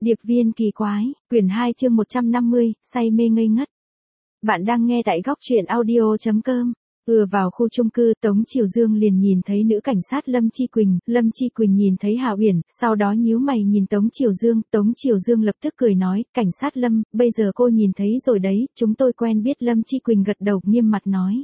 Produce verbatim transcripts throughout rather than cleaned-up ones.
Điệp viên kỳ quái, quyển hai chương một trăm năm mươi, say mê ngây ngất. Bạn đang nghe tại góc truyện audio chấm com. Ừa vào khu chung cư, Tống Triều Dương liền nhìn thấy nữ cảnh sát Lâm Chi Quỳnh, Lâm Chi Quỳnh nhìn thấy Hà Uyển, sau đó nhíu mày nhìn Tống Triều Dương, Tống Triều Dương lập tức cười nói, cảnh sát Lâm, bây giờ cô nhìn thấy rồi đấy, chúng tôi quen biết. Lâm Chi Quỳnh gật đầu nghiêm mặt nói.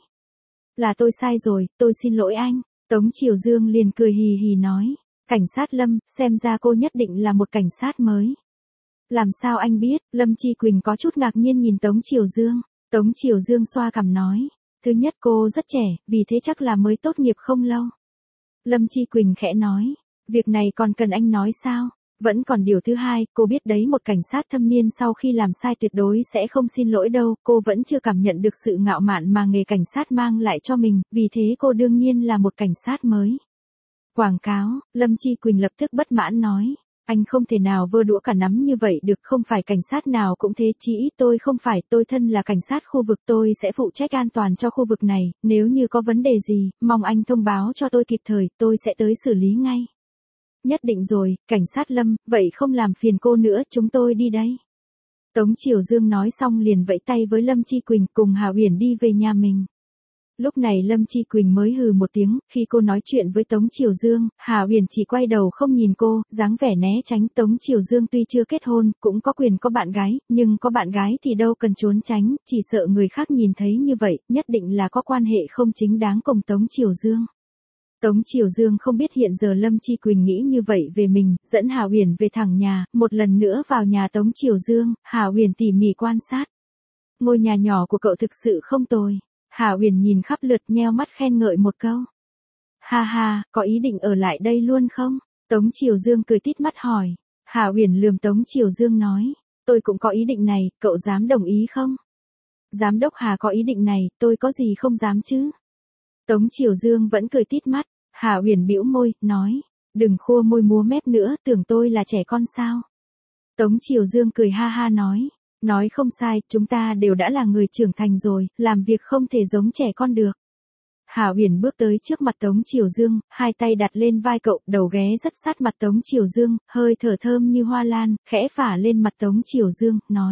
Là tôi sai rồi, tôi xin lỗi anh. Tống Triều Dương liền cười hì hì nói, cảnh sát Lâm, xem ra cô nhất định là một cảnh sát mới. Làm sao anh biết? Lâm Chi Quỳnh có chút ngạc nhiên nhìn Tống Triều Dương. Tống Triều Dương xoa cằm nói. Thứ nhất cô rất trẻ, vì thế chắc là mới tốt nghiệp không lâu. Lâm Chi Quỳnh khẽ nói. Việc này còn cần anh nói sao? Vẫn còn điều thứ hai, cô biết đấy, một cảnh sát thâm niên sau khi làm sai tuyệt đối sẽ không xin lỗi đâu. Cô vẫn chưa cảm nhận được sự ngạo mạn mà nghề cảnh sát mang lại cho mình, vì thế cô đương nhiên là một cảnh sát mới. Quảng cáo, Lâm Chi Quỳnh lập tức bất mãn nói. Anh không thể nào vơ đũa cả nắm như vậy được, không phải cảnh sát nào cũng thế, chỉ ít tôi không phải, tôi thân là cảnh sát khu vực, tôi sẽ phụ trách an toàn cho khu vực này, nếu như có vấn đề gì, mong anh thông báo cho tôi kịp thời, tôi sẽ tới xử lý ngay. Nhất định rồi, cảnh sát Lâm, vậy không làm phiền cô nữa, chúng tôi đi đây. Tống Triều Dương nói xong liền vẫy tay với Lâm Chi Quỳnh cùng Hà Uyển đi về nhà mình. Lúc này Lâm Chi Quỳnh mới hừ một tiếng, khi cô nói chuyện với Tống Triều Dương, Hà Uyển chỉ quay đầu không nhìn cô, dáng vẻ né tránh. Tống Triều Dương tuy chưa kết hôn, cũng có quyền có bạn gái, nhưng có bạn gái thì đâu cần trốn tránh, chỉ sợ người khác nhìn thấy như vậy, nhất định là có quan hệ không chính đáng cùng Tống Triều Dương. Tống Triều Dương không biết hiện giờ Lâm Chi Quỳnh nghĩ như vậy về mình, dẫn Hà Uyển về thẳng nhà, một lần nữa vào nhà Tống Triều Dương, Hà Uyển tỉ mỉ quan sát. Ngôi nhà nhỏ của cậu thực sự không tồi. Hà Uyển nhìn khắp lượt nheo mắt khen ngợi một câu. Ha ha, có ý định ở lại đây luôn không? Tống Triều Dương cười tít mắt hỏi. Hà Uyển lườm Tống Triều Dương nói. Tôi cũng có ý định này, cậu dám đồng ý không? Giám đốc Hà có ý định này, tôi có gì không dám chứ? Tống Triều Dương vẫn cười tít mắt. Hà Uyển bĩu môi, nói. Đừng khua môi múa mép nữa, tưởng tôi là trẻ con sao? Tống Triều Dương cười ha ha nói. Nói không sai, chúng ta đều đã là người trưởng thành rồi, làm việc không thể giống trẻ con được. Hà Uyển bước tới trước mặt Tống Triều Dương, hai tay đặt lên vai cậu, đầu ghé rất sát mặt Tống Triều Dương, hơi thở thơm như hoa lan, khẽ phả lên mặt Tống Triều Dương, nói.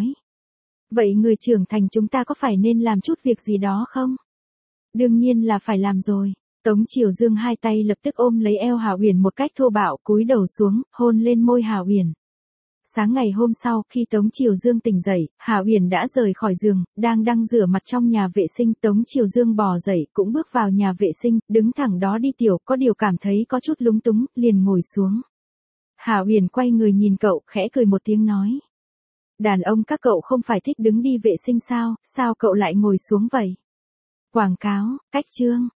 Vậy người trưởng thành chúng ta có phải nên làm chút việc gì đó không? Đương nhiên là phải làm rồi. Tống Triều Dương hai tay lập tức ôm lấy eo Hà Uyển một cách thô bạo, cúi đầu xuống, hôn lên môi Hà Uyển. Sáng ngày hôm sau, khi Tống Triều Dương tỉnh dậy, Hà Uyển đã rời khỏi giường, đang đang rửa mặt trong nhà vệ sinh. Tống Triều Dương bò dậy, cũng bước vào nhà vệ sinh, đứng thẳng đó đi tiểu, có điều cảm thấy có chút lúng túng, liền ngồi xuống. Hà Uyển quay người nhìn cậu, khẽ cười một tiếng nói. Đàn ông các cậu không phải thích đứng đi vệ sinh sao, sao cậu lại ngồi xuống vậy? Quảng cáo, cách chương.